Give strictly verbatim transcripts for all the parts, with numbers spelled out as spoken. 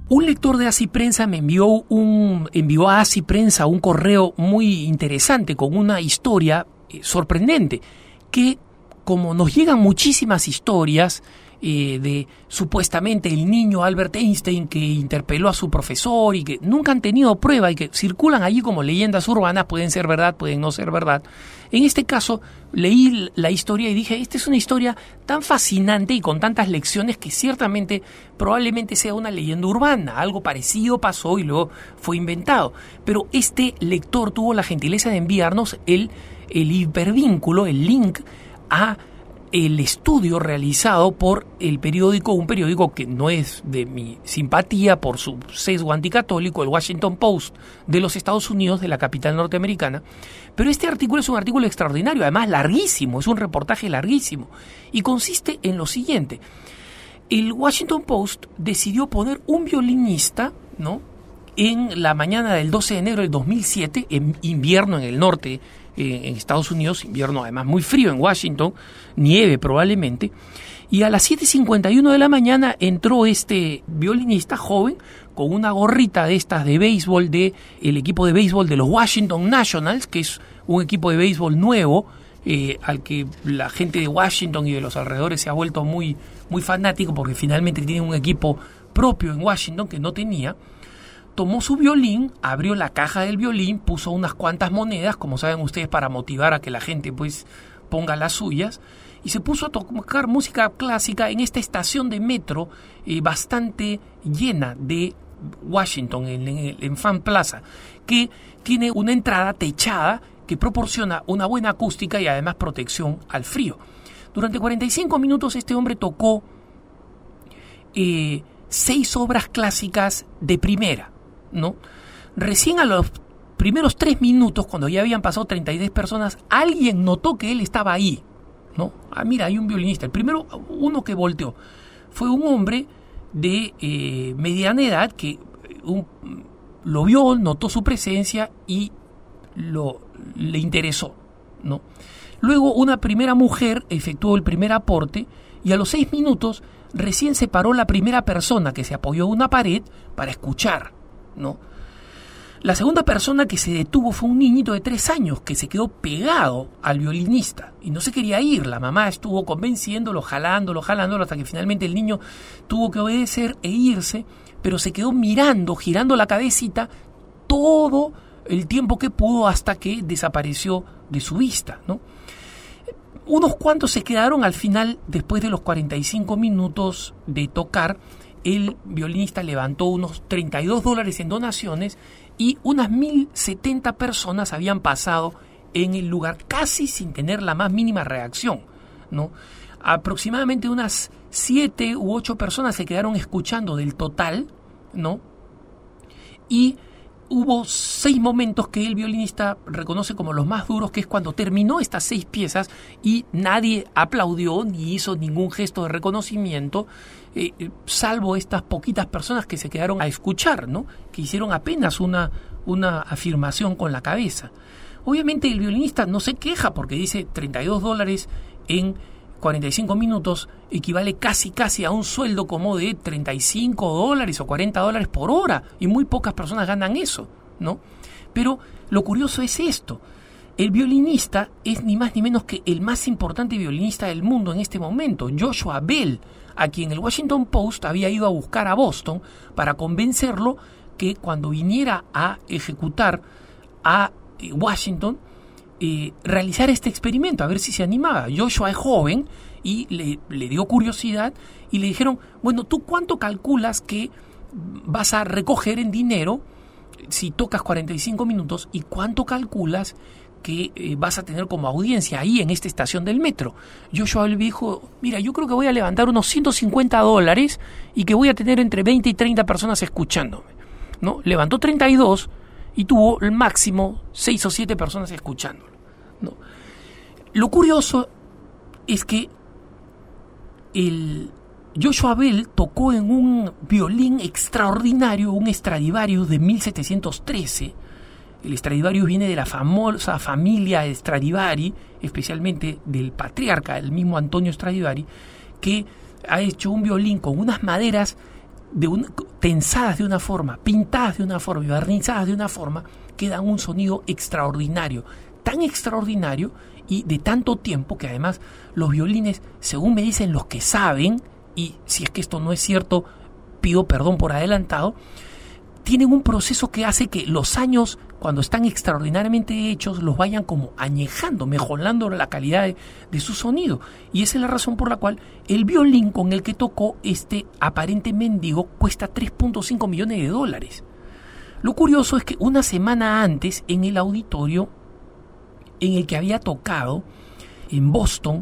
Un lector de Así Prensa me envió, un, envió a Así Prensa un correo muy interesante con una historia eh, sorprendente, que como nos llegan muchísimas historias eh, de supuestamente el niño Albert Einstein que interpeló a su profesor y que nunca han tenido prueba y que circulan allí como leyendas urbanas, pueden ser verdad, pueden no ser verdad. En este caso leí la historia y dije, esta es una historia tan fascinante y con tantas lecciones que ciertamente probablemente sea una leyenda urbana, algo parecido pasó y luego fue inventado. Pero este lector tuvo la gentileza de enviarnos el, el hipervínculo, el link a el estudio realizado por el periódico, un periódico que no es de mi simpatía por su sesgo anticatólico, el Washington Post de los Estados Unidos, de la capital norteamericana. Pero este artículo es un artículo extraordinario, además larguísimo, es un reportaje larguísimo, y consiste en lo siguiente. El Washington Post decidió poner un violinista, ¿no?, en la mañana del doce de enero del dos mil siete, en invierno en el norte, en Estados Unidos, invierno además muy frío en Washington, nieve probablemente, y a las siete cincuenta y uno de la mañana entró este violinista joven con una gorrita de estas de béisbol de el equipo de béisbol de los Washington Nationals, que es un equipo de béisbol nuevo eh, al que la gente de Washington y de los alrededores se ha vuelto muy, muy fanático porque finalmente tienen un equipo propio en Washington que no tenía. Tomó su violín, abrió la caja del violín, puso unas cuantas monedas, como saben ustedes, para motivar a que la gente pues ponga las suyas, y se puso a tocar música clásica en esta estación de metro eh, bastante llena de Washington, en, en, en Fan Plaza, que tiene una entrada techada que proporciona una buena acústica y además protección al frío. Durante cuarenta y cinco minutos este hombre tocó eh, seis obras clásicas de primera, ¿no? Recién a los primeros tres minutos, cuando ya habían pasado treinta y seis personas, alguien notó que él estaba ahí, ¿no? Ah, mira, hay un violinista. El primero, uno que volteó, fue un hombre de eh, mediana edad que un, lo vio, notó su presencia y lo, le interesó, ¿no? Luego una primera mujer efectuó el primer aporte y a los seis minutos recién se paró la primera persona que se apoyó a una pared para escuchar, ¿no? La segunda persona que se detuvo fue un niñito de tres años que se quedó pegado al violinista y no se quería ir. La mamá estuvo convenciéndolo, jalándolo, jalándolo hasta que finalmente el niño tuvo que obedecer e irse, pero se quedó mirando, girando la cabecita todo el tiempo que pudo hasta que desapareció de su vista, ¿no? Unos cuantos se quedaron. Al final, después de los cuarenta y cinco minutos de tocar, el violinista levantó unos treinta y dos dólares en donaciones y unas mil setenta personas habían pasado en el lugar casi sin tener la más mínima reacción, ¿no? Aproximadamente unas siete u ocho personas se quedaron escuchando del total, ¿no? Y hubo seis momentos que el violinista reconoce como los más duros, que es cuando terminó estas seis piezas y nadie aplaudió ni hizo ningún gesto de reconocimiento, eh, salvo estas poquitas personas que se quedaron a escuchar, ¿no? Que hicieron apenas una, una afirmación con la cabeza. Obviamente el violinista no se queja porque dice treinta y dos dólares en cuarenta y cinco minutos equivale casi casi a un sueldo como de treinta y cinco dólares o cuarenta dólares por hora y muy pocas personas ganan eso, ¿no? Pero lo curioso es esto: el violinista es ni más ni menos que el más importante violinista del mundo en este momento, Joshua Bell, a quien el Washington Post había ido a buscar a Boston para convencerlo que cuando viniera a ejecutar a Washington Eh, realizar este experimento, a ver si se animaba. Joshua es joven y le, le dio curiosidad y le dijeron, bueno, ¿tú cuánto calculas que vas a recoger en dinero si tocas cuarenta y cinco minutos y cuánto calculas que eh, vas a tener como audiencia ahí en esta estación del metro? Joshua le dijo, mira, yo creo que voy a levantar unos ciento cincuenta dólares y que voy a tener entre veinte y treinta personas escuchándome, ¿no? Levantó treinta y dos y tuvo el máximo seis o siete personas escuchándolo, ¿no? Lo curioso es que el Joshua Bell tocó en un violín extraordinario, un Stradivarius de mil setecientos trece. El Stradivarius viene de la famosa familia Stradivari, especialmente del patriarca, el mismo Antonio Stradivari, que ha hecho un violín con unas maderas de un, tensadas de una forma, pintadas de una forma y barnizadas de una forma que dan un sonido extraordinario, tan extraordinario y de tanto tiempo que además los violines, según me dicen los que saben, y si es que esto no es cierto, pido perdón por adelantado, tienen un proceso que hace que los años, cuando están extraordinariamente hechos, los vayan como añejando, mejorando la calidad de, de su sonido. Y esa es la razón por la cual el violín con el que tocó este aparente mendigo cuesta tres punto cinco millones de dólares. Lo curioso es que una semana antes, en el auditorio en el que había tocado, en Boston,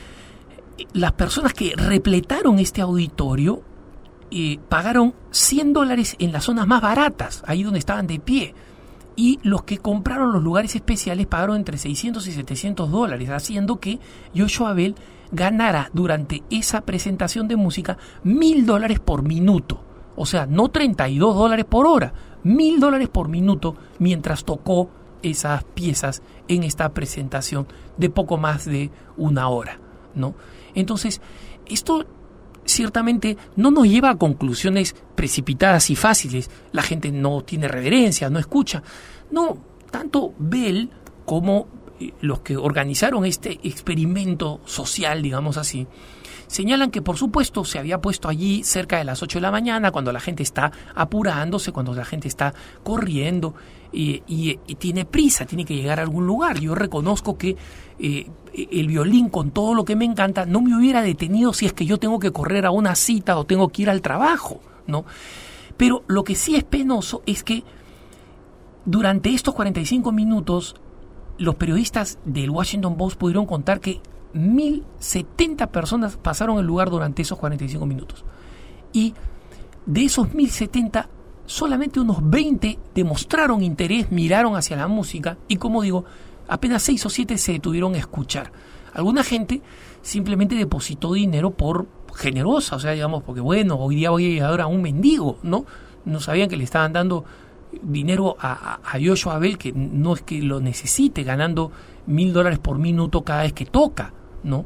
las personas que repletaron este auditorio eh, pagaron cien dólares en las zonas más baratas, ahí donde estaban de pie. Y los que compraron los lugares especiales pagaron entre seiscientos y setecientos dólares, haciendo que Joshua Bell ganara durante esa presentación de música mil dólares por minuto. O sea, no treinta y dos dólares por hora, mil dólares por minuto mientras tocó esas piezas en esta presentación de poco más de una hora, ¿no? Entonces, esto ciertamente no nos lleva a conclusiones precipitadas y fáciles. La gente no tiene reverencia, no escucha. No, tanto Bell como eh, los que organizaron este experimento social, digamos así, señalan que por supuesto se había puesto allí cerca de las ocho de la mañana, cuando la gente está apurándose, cuando la gente está corriendo y, y, y tiene prisa, tiene que llegar a algún lugar. Yo reconozco que eh, el violín, con todo lo que me encanta, no me hubiera detenido si es que yo tengo que correr a una cita o tengo que ir al trabajo, ¿no? Pero lo que sí es penoso es que durante estos cuarenta y cinco minutos los periodistas del Washington Post pudieron contar que mil setenta personas pasaron el lugar durante esos cuarenta y cinco minutos. Y de esos mil setenta, solamente unos veinte demostraron interés, miraron hacia la música y, como digo, apenas seis o siete se detuvieron a escuchar. Alguna gente simplemente depositó dinero por generosa, o sea, digamos, porque bueno, hoy día voy a llegar a un mendigo, ¿no? No sabían que le estaban dando dinero a, a, a Joshua Bell, que no es que lo necesite, ganando mil dólares por minuto cada vez que toca, ¿no?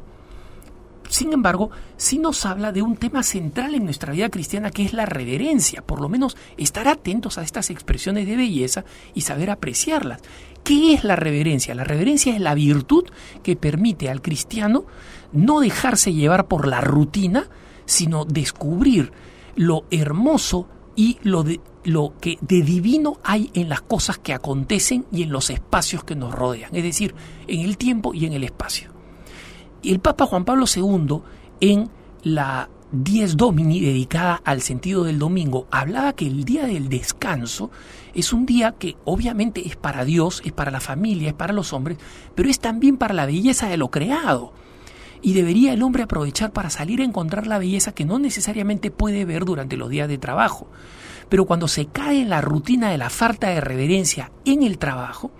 Sin embargo, sí nos habla de un tema central en nuestra vida cristiana, que es la reverencia. Por lo menos estar atentos a estas expresiones de belleza y saber apreciarlas. ¿Qué es la reverencia? La reverencia es la virtud que permite al cristiano no dejarse llevar por la rutina, sino descubrir lo hermoso y lo, de, lo que de divino hay en las cosas que acontecen y en los espacios que nos rodean, es decir, en el tiempo y en el espacio. El Papa Juan Pablo segundo, en la Dies Domini, dedicada al sentido del domingo, hablaba que el día del descanso es un día que obviamente es para Dios, es para la familia, es para los hombres, pero es también para la belleza de lo creado. Y debería el hombre aprovechar para salir a encontrar la belleza que no necesariamente puede ver durante los días de trabajo. Pero cuando se cae en la rutina de la falta de reverencia en el trabajo,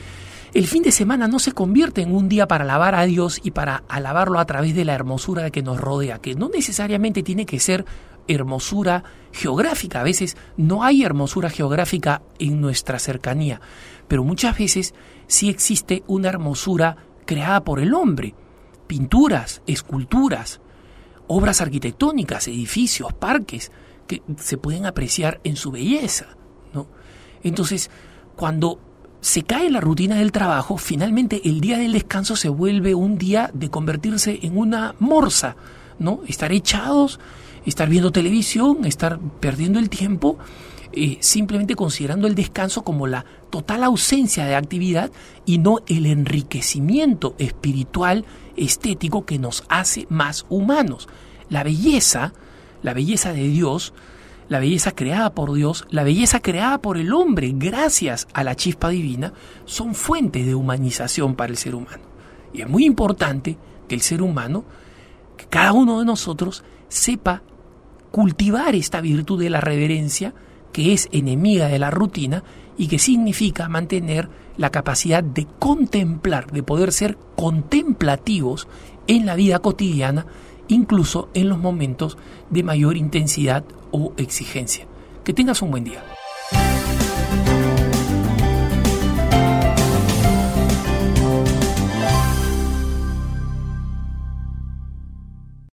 el fin de semana no se convierte en un día para alabar a Dios y para alabarlo a través de la hermosura que nos rodea, que no necesariamente tiene que ser hermosura geográfica. A veces no hay hermosura geográfica en nuestra cercanía, pero muchas veces sí existe una hermosura creada por el hombre. Pinturas, esculturas, obras arquitectónicas, edificios, parques, que se pueden apreciar en su belleza, ¿no? Entonces, cuando se cae la rutina del trabajo, finalmente el día del descanso se vuelve un día de convertirse en una morsa, ¿no? Estar echados, estar viendo televisión, estar perdiendo el tiempo, eh, simplemente considerando el descanso como la total ausencia de actividad y no el enriquecimiento espiritual, estético, que nos hace más humanos. La belleza, la belleza de Dios, la belleza creada por Dios, la belleza creada por el hombre gracias a la chispa divina, son fuentes de humanización para el ser humano. Y es muy importante que el ser humano, que cada uno de nosotros, sepa cultivar esta virtud de la reverencia, que es enemiga de la rutina y que significa mantener la capacidad de contemplar, de poder ser contemplativos en la vida cotidiana, incluso en los momentos de mayor intensidad o exigencia. Que tengas un buen día.